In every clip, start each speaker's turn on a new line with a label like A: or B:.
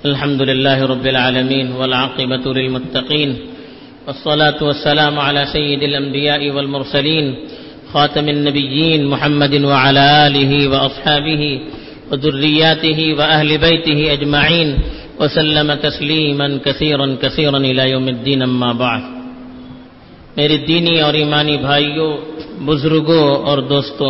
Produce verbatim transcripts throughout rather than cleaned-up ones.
A: الحمد لله رب العالمين والعاقبة للمتقين والصلاة والسلام على سيد الأنبياء والمرسلين خاتم النبيين محمد وعلى آله وأصحابه وذرياته وأهل بيته أجمعين وسلم تسليما كثيرا كثيرا إلى يوم الدين أما بعد. میرے دینی اور ایمانی بھائیوں، بزرگوں اور دوستوں،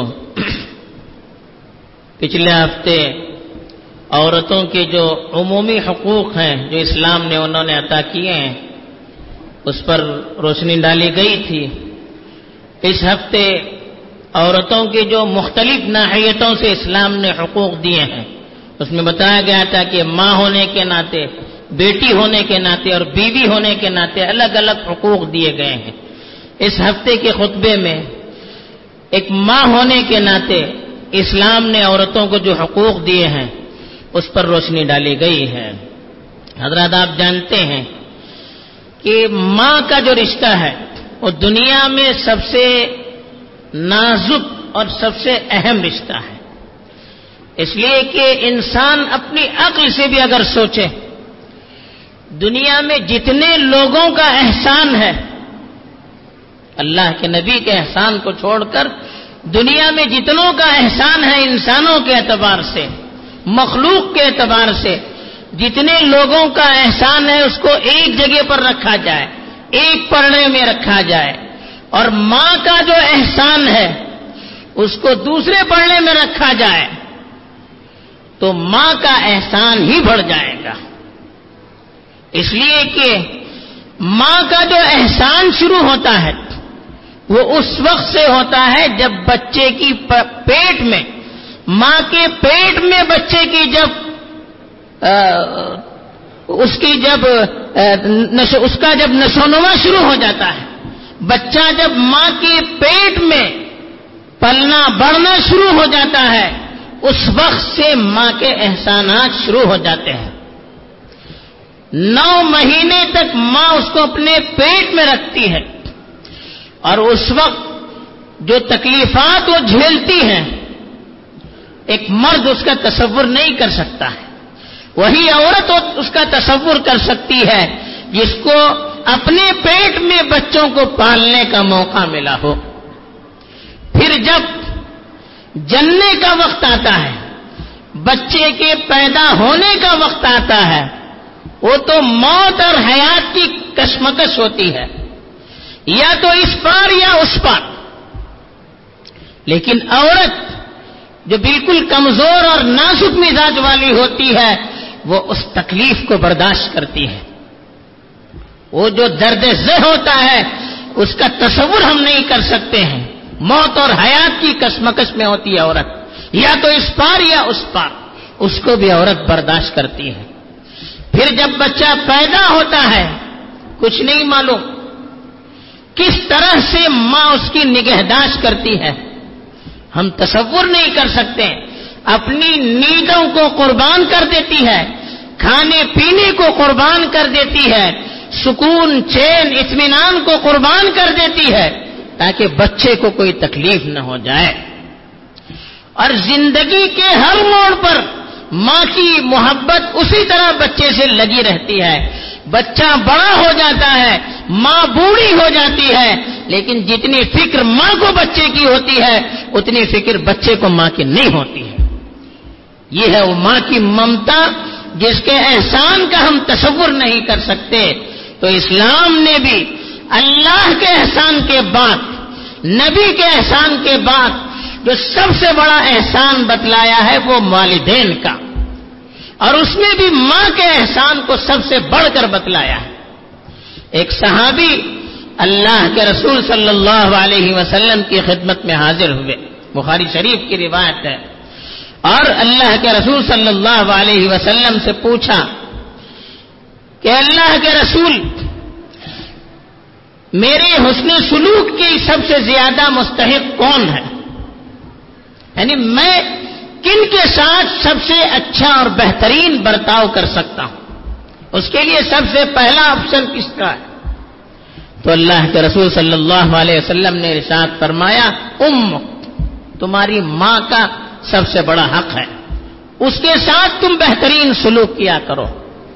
A: پچھلے ہفتے عورتوں کے جو عمومی حقوق ہیں جو اسلام نے انہوں نے عطا کیے ہیں اس پر روشنی ڈالی گئی تھی. اس ہفتے عورتوں کے جو مختلف ناحیتوں سے اسلام نے حقوق دیے ہیں اس میں بتایا گیا تھا کہ ماں ہونے کے ناطے، بیٹی ہونے کے ناطے اور بیوی ہونے کے ناطے الگ الگ حقوق دیے گئے ہیں. اس ہفتے کے خطبے میں ایک ماں ہونے کے ناطے اسلام نے عورتوں کو جو حقوق دیے ہیں اس پر روشنی ڈالی گئی ہے. حضرات، آپ جانتے ہیں کہ ماں کا جو رشتہ ہے وہ دنیا میں سب سے نازک اور سب سے اہم رشتہ ہے. اس لیے کہ انسان اپنی عقل سے بھی اگر سوچے، دنیا میں جتنے لوگوں کا احسان ہے، اللہ کے نبی کے احسان کو چھوڑ کر دنیا میں جتنوں کا احسان ہے انسانوں کے اعتبار سے، مخلوق کے اعتبار سے، جتنے لوگوں کا احسان ہے اس کو ایک جگہ پر رکھا جائے، ایک پڑھنے میں رکھا جائے، اور ماں کا جو احسان ہے اس کو دوسرے پڑھنے میں رکھا جائے تو ماں کا احسان ہی بڑھ جائے گا. اس لیے کہ ماں کا جو احسان شروع ہوتا ہے وہ اس وقت سے ہوتا ہے جب بچے کی پیٹ میں، ماں کے پیٹ میں بچے کی جب آ, اس کی جب نشو اس کا جب نشوونما شروع ہو جاتا ہے، بچہ جب ماں کے پیٹ میں پلنا بڑھنا شروع ہو جاتا ہے اس وقت سے ماں کے احسانات شروع ہو جاتے ہیں. نو مہینے تک ماں اس کو اپنے پیٹ میں رکھتی ہے اور اس وقت جو تکلیفات وہ جھیلتی ہیں ایک مرد اس کا تصور نہیں کر سکتا ہے. وہی عورت اس کا تصور کر سکتی ہے جس کو اپنے پیٹ میں بچوں کو پالنے کا موقع ملا ہو. پھر جب جننے کا وقت آتا ہے، بچے کے پیدا ہونے کا وقت آتا ہے، وہ تو موت اور حیات کی کشمکش ہوتی ہے، یا تو اس پار یا اس پار. لیکن عورت جو بالکل کمزور اور نازک مزاج والی ہوتی ہے وہ اس تکلیف کو برداشت کرتی ہے. وہ جو درد ذہ ہوتا ہے اس کا تصور ہم نہیں کر سکتے ہیں. موت اور حیات کی کشمکش میں ہوتی ہے عورت، یا تو اس پار یا اس پار، اس کو بھی عورت برداشت کرتی ہے. پھر جب بچہ پیدا ہوتا ہے کچھ نہیں معلوم کس طرح سے ماں اس کی نگہداشت کرتی ہے، ہم تصور نہیں کر سکتے. اپنی نیندوں کو قربان کر دیتی ہے، کھانے پینے کو قربان کر دیتی ہے، سکون چین اطمینان کو قربان کر دیتی ہے تاکہ بچے کو کوئی تکلیف نہ ہو جائے. اور زندگی کے ہر موڑ پر ماں کی محبت اسی طرح بچے سے لگی رہتی ہے. بچہ بڑا ہو جاتا ہے، ماں بوڑھی ہو جاتی ہے، لیکن جتنی فکر ماں کو بچے کی ہوتی ہے اتنی فکر بچے کو ماں کی نہیں ہوتی ہے. یہ ہے وہ ماں کی ممتا جس کے احسان کا ہم تصور نہیں کر سکتے. تو اسلام نے بھی اللہ کے احسان کے بعد، نبی کے احسان کے بعد جو سب سے بڑا احسان بتلایا ہے وہ والدین کا، اور اس میں بھی ماں کے احسان کو سب سے بڑھ کر بتلایا ہے. ایک صحابی اللہ کے رسول صلی اللہ علیہ وسلم کی خدمت میں حاضر ہوئے، بخاری شریف کی روایت ہے، اور اللہ کے رسول صلی اللہ علیہ وسلم سے پوچھا کہ اللہ کے رسول، میرے حسن سلوک کی سب سے زیادہ مستحق کون ہے؟ یعنی میں کن کے ساتھ سب سے اچھا اور بہترین برتاؤ کر سکتا ہوں، اس کے لیے سب سے پہلا آپشن کس کا ہے؟ تو اللہ کے رسول صلی اللہ علیہ وسلم نے ارشاد فرمایا، ام، تمہاری ماں کا سب سے بڑا حق ہے، اس کے ساتھ تم بہترین سلوک کیا کرو.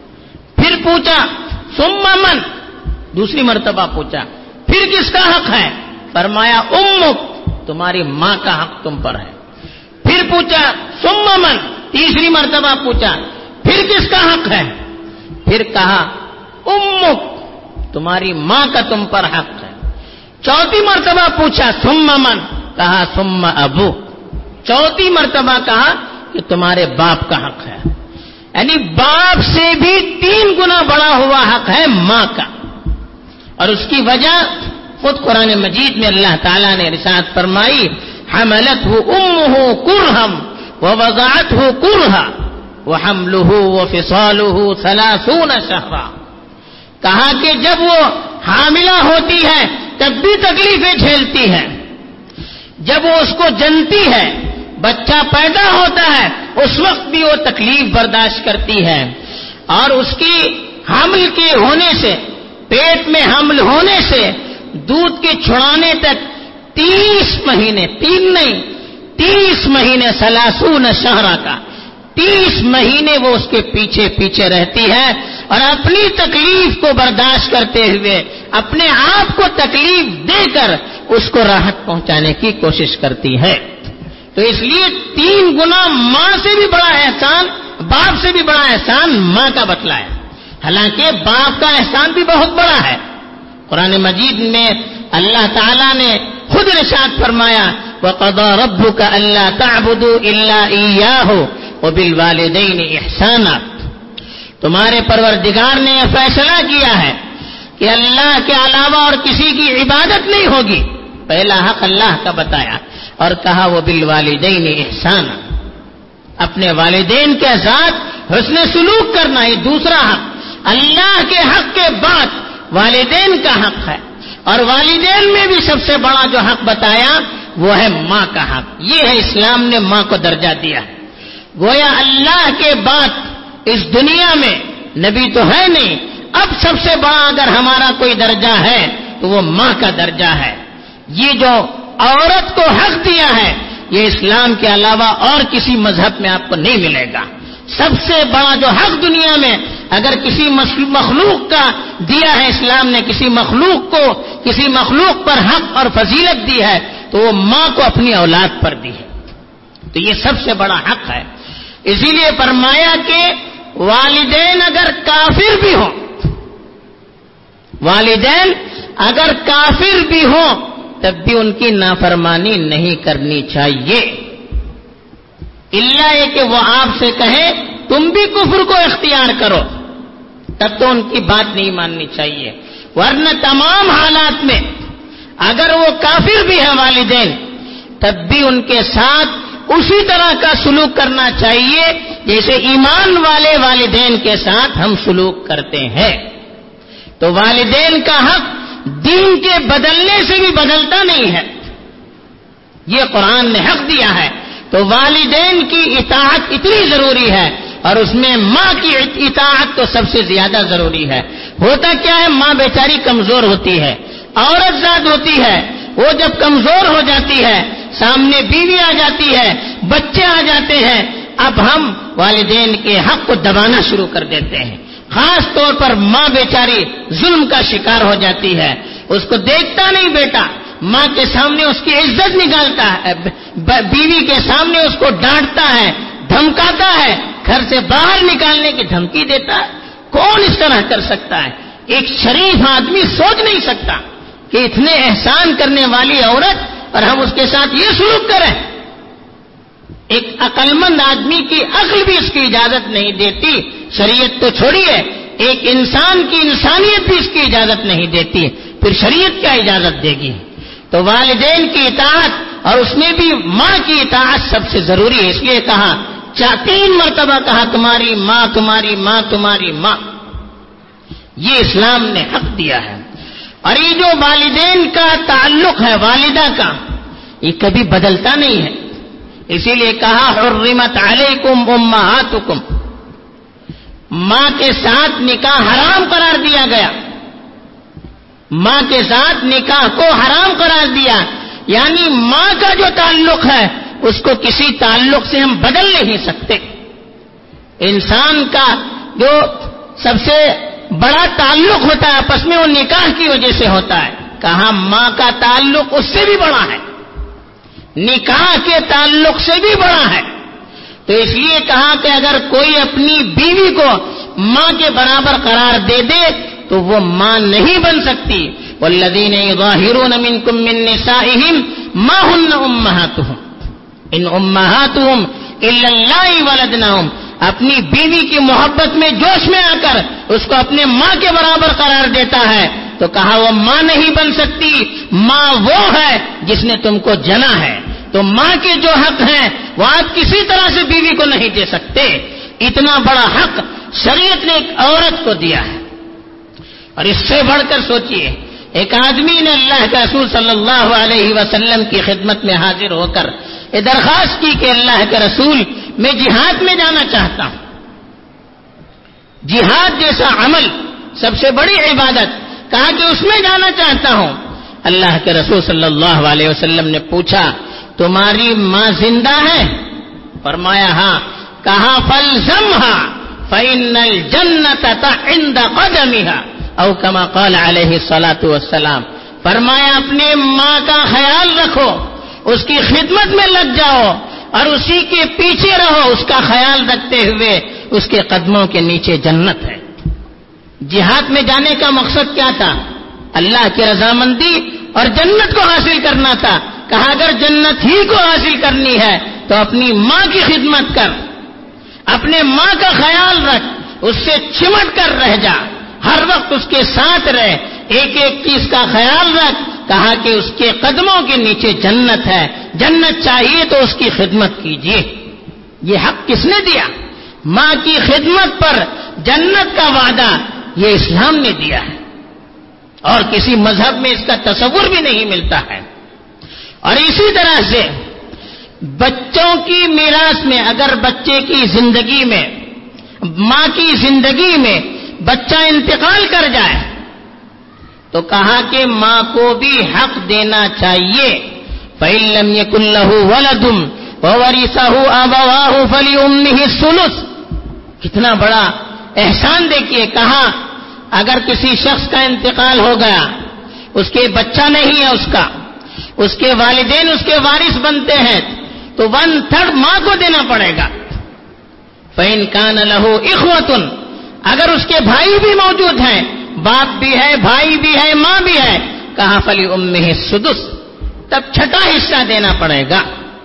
A: پوچھا ثم من، دوسری مرتبہ پوچھا پھر کس کا حق ہے؟ فرمایا امک، تمہاری ماں کا حق تم پر ہے۔ پھر پوچھا ثم من، تیسری مرتبہ پوچھا پھر کس کا حق ہے؟ پھر کہا امک، تمہاری ماں کا تم پر حق ہے۔ چوتھی مرتبہ پوچھا ثم من، کہا ثم ابو، چوتھی مرتبہ کہا کہ تمہارے باپ کا حق ہے، یعنی باپ سے بھی تین گنا بڑا ہوا حق ہے ماں کا۔ اور اس کی وجہ خود قرآن مجید میں اللہ تعالیٰ نے ارشاد فرمائی حملتہ امہ کرہم ووضعتہ کرہا وحملہ وفصالہ ثلاثون شہرا، کہا کہ جب وہ حاملہ ہوتی ہے تب بھی تکلیفیں جھیلتی ہے، جب وہ اس کو جنتی ہے، بچہ پیدا ہوتا ہے اس وقت بھی وہ تکلیف برداشت کرتی ہے، اور اس کی حمل کے ہونے سے، پیٹ میں حمل ہونے سے دودھ کے چھڑانے تک تیس مہینے، تین نہیں تیس مہینے، سلاسون شہرا کا تیس مہینے وہ اس کے پیچھے پیچھے رہتی ہے، اور اپنی تکلیف کو برداشت کرتے ہوئے اپنے آپ کو تکلیف دے کر اس کو راحت پہنچانے کی کوشش کرتی ہے۔ تو اس لیے تین گنا ماں سے بھی بڑا احسان، باپ سے بھی بڑا احسان ماں کا بتلایا، حالانکہ باپ کا احسان بھی بہت بڑا ہے۔ قرآن مجید میں اللہ تعالیٰ نے خود ارشاد فرمایا وَقَضَىٰ رَبُّكَ أَلَّا تَعْبُدُوا إِلَّا إِيَّاهُ وَبِالْوَالِدَيْنِ إِحْسَانًا، تمہارے پروردگار نے یہ فیصلہ کیا ہے کہ اللہ کے علاوہ اور کسی کی عبادت نہیں ہوگی، پہلا حق اللہ کا بتایا اور کہا وَبِالْوَالِدَيْنِ إِحْسَانًا، اپنے والدین کے ساتھ حسن سلوک کرنا، یہ دوسرا حق۔ اللہ کے حق کے بعد والدین کا حق ہے، اور والدین میں بھی سب سے بڑا جو حق بتایا وہ ہے ماں کا حق۔ یہ ہے اسلام نے ماں کو درجہ دیا ہے، گویا اللہ کے بعد اس دنیا میں نبی تو ہے نہیں، اب سب سے بڑا اگر ہمارا کوئی درجہ ہے تو وہ ماں کا درجہ ہے۔ یہ جو عورت کو حق دیا ہے یہ اسلام کے علاوہ اور کسی مذہب میں آپ کو نہیں ملے گا۔ سب سے بڑا جو حق دنیا میں اگر کسی مخلوق کا دیا ہے اسلام نے، کسی مخلوق کو کسی مخلوق پر حق اور فضیلت دی ہے تو وہ ماں کو اپنی اولاد پر دی ہے، تو یہ سب سے بڑا حق ہے۔ اسی لیے فرمایا کہ والدین اگر کافر بھی ہوں، والدین اگر کافر بھی ہوں تب بھی ان کی نافرمانی نہیں کرنی چاہیے، الا یہ کہ وہ آپ سے کہیں تم بھی کفر کو اختیار کرو، تب تو ان کی بات نہیں ماننی چاہیے، ورنہ تمام حالات میں اگر وہ کافر بھی ہے والدین تب بھی ان کے ساتھ اسی طرح کا سلوک کرنا چاہیے جیسے ایمان والے والدین کے ساتھ ہم سلوک کرتے ہیں۔ تو والدین کا حق دین کے بدلنے سے بھی بدلتا نہیں ہے، یہ قرآن نے حق دیا ہے، تو والدین کی اطاعت اتنی ضروری ہے، اور اس میں ماں کی اطاعت تو سب سے زیادہ ضروری ہے۔ ہوتا کیا ہے، ماں بیچاری کمزور ہوتی ہے، عورت ذات ہوتی ہے، وہ جب کمزور ہو جاتی ہے، سامنے بیوی آ جاتی ہے، بچے آ جاتے ہیں، اب ہم والدین کے حق کو دبانا شروع کر دیتے ہیں، خاص طور پر ماں بیچاری ظلم کا شکار ہو جاتی ہے، اس کو دیکھتا نہیں بیٹا، ماں کے سامنے اس کی عزت نکالتا ہے، بیوی کے سامنے اس کو ڈانٹتا ہے، دھمکاتا ہے، گھر سے باہر نکالنے کی دھمکی دیتا ہے۔ کون اس طرح کر سکتا ہے؟ ایک شریف آدمی سوچ نہیں سکتا کہ اتنے احسان کرنے والی عورت اور ہم اس کے ساتھ یہ سلوک کریں۔ ایک عقل مند آدمی کی عقل بھی اس کی اجازت نہیں دیتی، شریعت تو چھوڑیے، ایک انسان کی انسانیت بھی اس کی اجازت نہیں دیتی، پھر شریعت کیا اجازت دے گی؟ تو والدین کی اطاعت اور اس میں بھی ماں کی اطاعت سب سے ضروری ہے، اس لیے کہا تین مرتبہ کہا تمہاری ماں تمہاری ماں تمہاری ماں، یہ اسلام نے حق دیا ہے۔ اور یہ جو والدین کا تعلق ہے والدہ کا، یہ کبھی بدلتا نہیں ہے، اسی لیے کہا حرمت علیکم امہاتکم، ماں کے ساتھ نکاح حرام قرار دیا گیا، ماں کے ساتھ نکاح کو حرام قرار دیا، یعنی ماں کا جو تعلق ہے اس کو کسی تعلق سے ہم بدل نہیں سکتے۔ انسان کا جو سب سے بڑا تعلق ہوتا ہے آپس میں، وہ نکاح کی وجہ سے ہوتا ہے. کہا ماں کا تعلق اس سے بھی بڑا ہے، نکاح کے تعلق سے بھی بڑا ہے. تو اس لیے کہا کہ اگر کوئی اپنی بیوی کو ماں کے برابر قرار دے دے تو وہ ماں نہیں بن سکتی. والذین یظاہرون منکم من نسائہم ما ہن امہاتہم ان امہاتہم الا اللائے ولدنہم. اپنی بیوی کی محبت میں جوش میں آ کر اس کو اپنے ماں کے برابر قرار دیتا ہے تو کہا وہ ماں نہیں بن سکتی. ماں وہ ہے جس نے تم کو جنا ہے. تو ماں کے جو حق ہیں وہ آپ کسی طرح سے بیوی کو نہیں دے سکتے. اتنا بڑا حق شریعت نے ایک عورت کو دیا ہے. اور اس سے بڑھ کر سوچئے، ایک آدمی نے اللہ کے رسول صلی اللہ علیہ وسلم کی خدمت میں حاضر ہو کر یہ درخواست کی کہ اللہ کے رسول میں جہاد میں جانا چاہتا ہوں. جہاد جیسا عمل سب سے بڑی عبادت، کہا کہ اس میں جانا چاہتا ہوں. اللہ کے رسول صلی اللہ علیہ وسلم نے پوچھا تمہاری ماں زندہ ہے؟ فرمایا ہاں. کہا فالزمھا فإن الجنة عند قدمها او کما قال علیہ الصلاۃ والسلام. فرمایا اپنے ماں کا خیال رکھو، اس کی خدمت میں لگ جاؤ اور اسی کے پیچھے رہو. اس کا خیال رکھتے ہوئے اس کے قدموں کے نیچے جنت ہے. جہاد میں جانے کا مقصد کیا تھا؟ اللہ کی رضامندی اور جنت کو حاصل کرنا تھا. کہا اگر جنت ہی کو حاصل کرنی ہے تو اپنی ماں کی خدمت کر، اپنے ماں کا خیال رکھ، اس سے چمٹ کر رہ جا، ہر وقت اس کے ساتھ رہ، ایک ایک چیز کا خیال رکھ. کہا کہ اس کے قدموں کے نیچے جنت ہے، جنت چاہیے تو اس کی خدمت کیجیے. یہ حق کس نے دیا؟ ماں کی خدمت پر جنت کا وعدہ یہ اسلام نے دیا ہے، اور کسی مذہب میں اس کا تصور بھی نہیں ملتا ہے. اور اسی طرح سے بچوں کی میراث میں اگر بچے کی زندگی میں، ماں کی زندگی میں بچہ انتقال کر جائے تو کہا کہ ماں کو بھی حق دینا چاہیے. فَإِن لَّمْ يَكُن لَّهُ وَلَدٌ وَوَرِثَهُ أَبَوَاهُ فَلِأُمِّهِ الثُّلُثُ. کتنا بڑا احسان دیکھیے. کہا اگر کسی شخص کا انتقال ہو گیا، اس کے بچہ نہیں ہے، اس کا اس کے والدین اس کے وارث بنتے ہیں تو ون تھرڈ ماں کو دینا پڑے گا. فَإِن كَانَ لَهُ إِخْوَةٌ اگر اس کے بھائی بھی موجود ہیں، باپ بھی ہے، بھائی بھی ہے، ماں بھی ہے، کہا فَلِأُمِّهِ السُّدُسُ تب چھٹا حصہ دینا پڑے گا.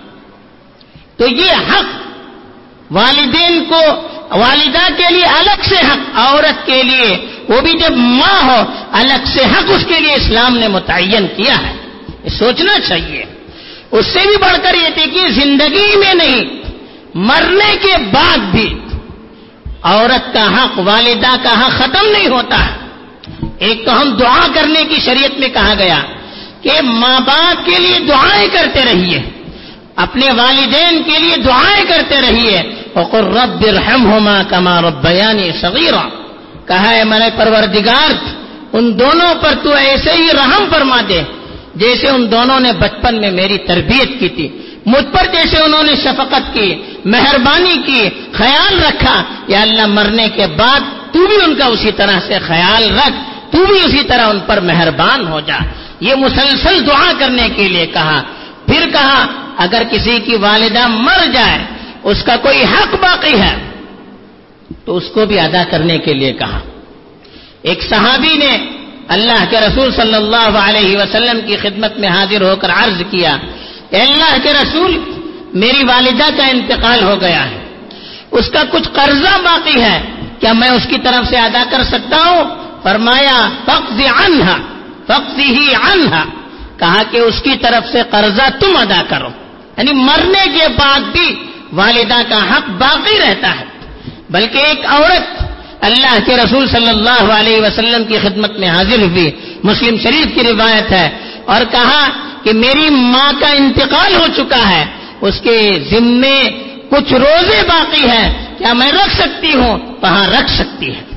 A: تو یہ حق والدین کو، والدہ کے لیے الگ سے حق، عورت کے لیے وہ بھی جب ماں ہو الگ سے حق اس کے لیے اسلام نے متعین کیا ہے. سوچنا چاہیے. اس سے بھی بڑھ کر یہ تھی کہ زندگی میں نہیں، مرنے کے بعد بھی عورت کا حق، والدہ کا حق ختم نہیں ہوتا ہے. ایک تو ہم دعا کرنے کی شریعت میں کہا گیا کہ ماں باپ کے لیے دعائیں کرتے رہیے، اپنے والدین کے لیے دعائیں کرتے رہیے. وَقُلْ رَبِّ ارْحَمْهُمَا كَمَا رَبَّيَانِي صَغِيرًا. کہا ہے میرے پروردگار ان دونوں پر تو ایسے ہی رحم فرما دے جیسے ان دونوں نے بچپن میں میری تربیت کی تھی. مجھ پر جیسے انہوں نے شفقت کی، مہربانی کی، خیال رکھا، یا اللہ مرنے کے بعد تو بھی ان کا اسی طرح سے خیال رکھ، تو بھی اسی طرح ان پر مہربان ہو جا. یہ مسلسل دعا کرنے کے لیے کہا. پھر کہا اگر کسی کی والدہ مر جائے، اس کا کوئی حق باقی ہے تو اس کو بھی ادا کرنے کے لیے کہا. ایک صحابی نے اللہ کے رسول صلی اللہ علیہ وسلم کی خدمت میں حاضر ہو کر عرض کیا کہ اللہ کے رسول میری والدہ کا انتقال ہو گیا ہے، اس کا کچھ قرضہ باقی ہے، کیا میں اس کی طرف سے ادا کر سکتا ہوں؟ فرمایا فقض عنہا فقضی عنہا. کہا کہ اس کی طرف سے قرضہ تم ادا کرو. یعنی مرنے کے بعد بھی والدہ کا حق باقی رہتا ہے. بلکہ ایک عورت اللہ کے رسول صلی اللہ علیہ وسلم کی خدمت میں حاضر ہوئی، مسلم شریف کی روایت ہے، اور کہا کہ میری ماں کا انتقال ہو چکا ہے، اس کے ذمے کچھ روزے باقی ہیں، کیا میں رکھ سکتی ہوں؟ کہاں رکھ سکتی ہے.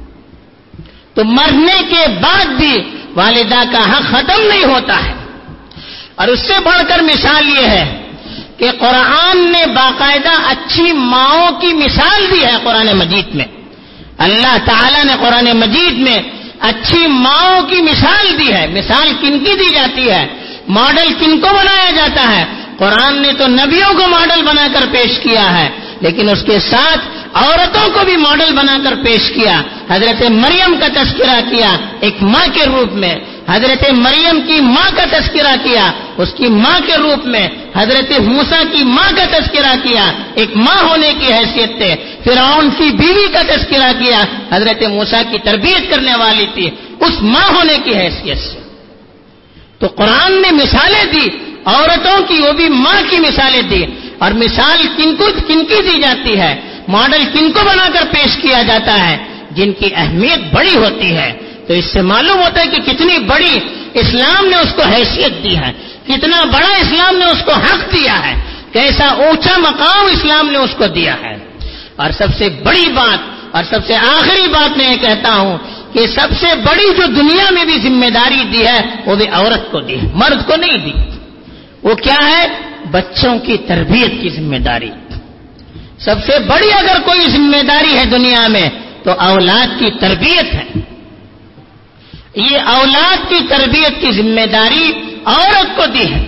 A: تو مرنے کے بعد بھی والدہ کا حق ختم نہیں ہوتا ہے. اور اس سے بڑھ کر مثال یہ ہے کہ قرآن نے باقاعدہ اچھی ماؤں کی مثال دی ہے. قرآن مجید میں اللہ تعالیٰ نے قرآن مجید میں اچھی ماؤں کی مثال دی ہے. مثال کن کی دی جاتی ہے؟ ماڈل کن کو بنایا جاتا ہے؟ قرآن نے تو نبیوں کو ماڈل بنا کر پیش کیا ہے، لیکن اس کے ساتھ عورتوں کو بھی ماڈل بنا کر پیش کیا. حضرت مریم کا تذکرہ کیا ایک ماں کے روپ میں، حضرت مریم کی ماں کا تذکرہ کیا اس کی ماں کے روپ میں، حضرت موسیٰ کی ماں کا تذکرہ کیا ایک ماں ہونے کی حیثیت سے، فرعون کی بیوی کا تذکرہ کیا حضرت موسیٰ کی تربیت کرنے والی تھی اس ماں ہونے کی حیثیت سے. تو قرآن نے مثالیں دی عورتوں کی، وہ بھی ماں کی مثالیں دی. اور مثال کن کو کن کی دی جاتی ہے؟ ماڈل کن کو بنا کر پیش کیا جاتا ہے؟ جن کی اہمیت بڑی ہوتی ہے. تو اس سے معلوم ہوتا ہے کہ کتنی بڑی اسلام نے اس کو حیثیت دی ہے، کتنا بڑا اسلام نے اس کو حق دیا ہے، کیسا اونچا مقام اسلام نے اس کو دیا ہے. اور سب سے بڑی بات اور سب سے آخری بات میں یہ کہتا ہوں کہ سب سے بڑی جو دنیا میں بھی ذمہ داری دی ہے وہ بھی عورت کو دی ہے، مرد کو نہیں دی. وہ کیا ہے؟ بچوں کی تربیت کی ذمہ داری. سب سے بڑی اگر کوئی ذمہ داری ہے دنیا میں تو اولاد کی تربیت ہے. یہ اولاد کی تربیت کی ذمہ داری عورت کو دی ہے.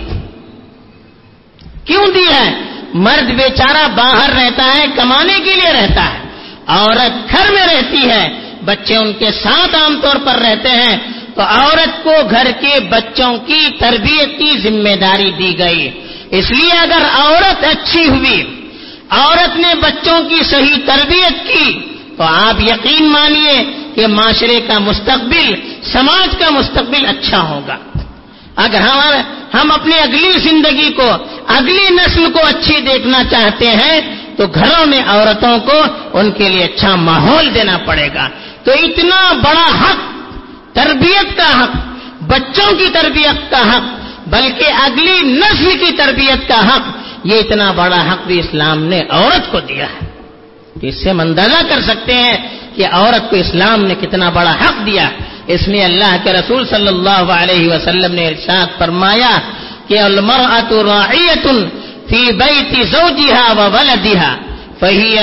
A: کیوں دی ہے؟ مرد بیچارہ باہر رہتا ہے، کمانے کے لیے رہتا ہے، عورت گھر میں رہتی ہے، بچے ان کے ساتھ عام طور پر رہتے ہیں. تو عورت کو گھر کے بچوں کی تربیت کی ذمہ داری دی گئی. اس لیے اگر عورت اچھی ہوئی، عورت نے بچوں کی صحیح تربیت کی، تو آپ یقین مانیے کہ معاشرے کا مستقبل، سماج کا مستقبل اچھا ہوگا. اگر ہم ہم اپنی اگلی زندگی کو، اگلی نسل کو اچھی دیکھنا چاہتے ہیں تو گھروں میں عورتوں کو ان کے لیے اچھا ماحول دینا پڑے گا. تو اتنا بڑا حق، تربیت کا حق، بچوں کی تربیت کا حق، بلکہ اگلی نسل کی تربیت کا حق، یہ اتنا بڑا حق بھی اسلام نے عورت کو دیا ہے. اس سے ہم اندازہ کر سکتے ہیں کہ عورت کو اسلام نے کتنا بڑا حق دیا. اس لیے اللہ کے رسول صلی اللہ علیہ وسلم نے ارشاد فرمایا کہ المرأة راعیۃ فی بیت زوجها وولدها فہی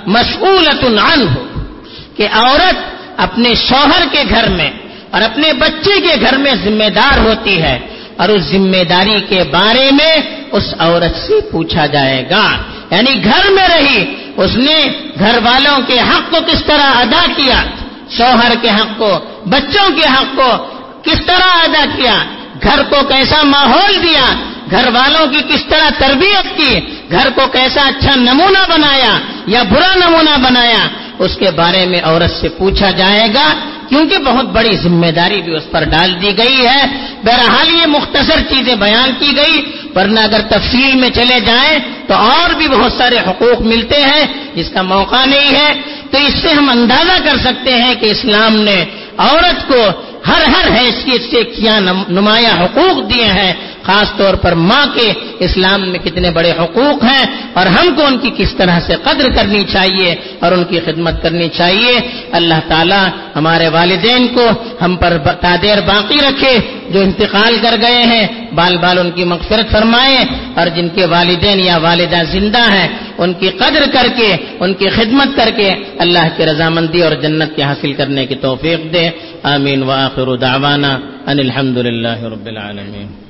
A: مسئولۃ عنہ، کہ عورت اپنے شوہر کے گھر میں اور اپنے بچے کے گھر میں ذمہ دار ہوتی ہے، اور اس ذمہ داری کے بارے میں اس عورت سے پوچھا جائے گا. یعنی گھر میں رہی، اس نے گھر والوں کے حق کو کس طرح ادا کیا، شوہر کے حق کو، بچوں کے حق کو کس طرح ادا کیا، گھر کو کیسا ماحول دیا، گھر والوں کی کس طرح تربیت کی، گھر کو کیسا اچھا نمونہ بنایا یا برا نمونہ بنایا، اس کے بارے میں عورت سے پوچھا جائے گا، کیونکہ بہت بڑی ذمہ داری بھی اس پر ڈال دی گئی ہے. بہرحال یہ مختصر چیزیں بیان کی گئی، ورنہ اگر تفصیل میں چلے جائیں تو اور بھی بہت سارے حقوق ملتے ہیں جس کا موقع نہیں ہے. تو اس سے ہم اندازہ کر سکتے ہیں کہ اسلام نے عورت کو ہر ہر حیثیت سے کیا نمایاں حقوق دیے ہیں. خاص طور پر ماں کے اسلام میں کتنے بڑے حقوق ہیں، اور ہم کو ان کی کس طرح سے قدر کرنی چاہیے اور ان کی خدمت کرنی چاہیے. اللہ تعالی ہمارے والدین کو ہم پر تادیر باقی رکھے، جو انتقال کر گئے ہیں بال بال ان کی مغفرت فرمائے، اور جن کے والدین یا والدہ زندہ ہیں ان کی قدر کر کے، ان کی خدمت کر کے اللہ کی رضامندی اور جنت کے حاصل کرنے کی توفیق دے. آمین. وآخر دعوانا ان الحمد للہ رب العالمین.